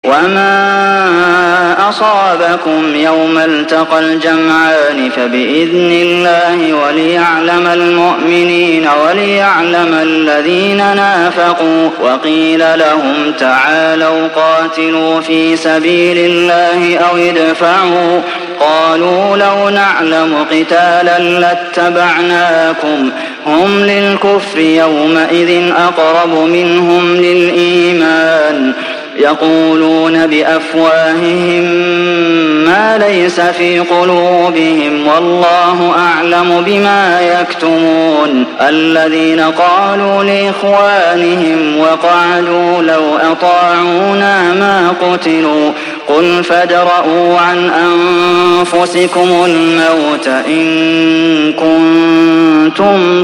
وما أصابكم يوم التقى الجمعان فبإذن الله وليعلم المؤمنين وليعلم الذين نافقوا. وقيل لهم تعالوا قاتلوا في سبيل الله أو ادفعوا قالوا لو نعلم قتالا لاتبعناكم هم للكفر يومئذ أقرب منهم للإيمان يقولون بأفواههم ما ليس في قلوبهم والله أعلم بما يكتمون. الذين قالوا لإخوانهم وقعدوا لو أطاعونا ما قتلوا قل فادرءوا عن أنفسكم الموت إن كنتم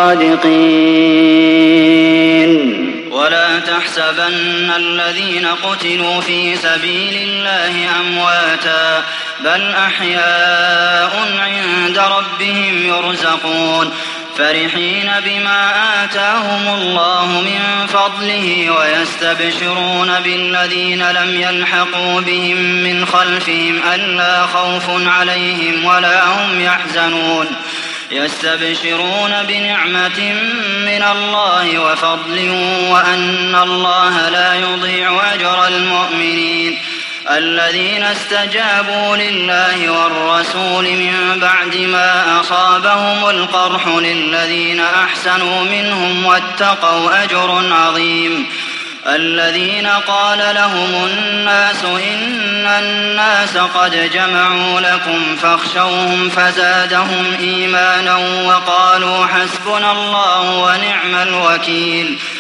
صادقين. ولا تحسبن الذين قتلوا في سبيل الله أمواتا بل أحياء عند ربهم يرزقون فرحين بما آتاهم الله من فضله ويستبشرون بالذين لم يلحقوا بهم من خلفهم ألا خوف عليهم ولا هم يحزنون يستبشرون بنعمة من الله وفضل وأن الله لا يضيع أجر المؤمنين. الذين استجابوا لله والرسول من بعد ما أصابهم القرح للذين أحسنوا منهم واتقوا أجر عظيم. الذين قال لهم الناس إن الناس قد جمعوا لكم فاخشوهم فزادهم إيمانا وقالوا حسبنا الله ونعم الوكيل.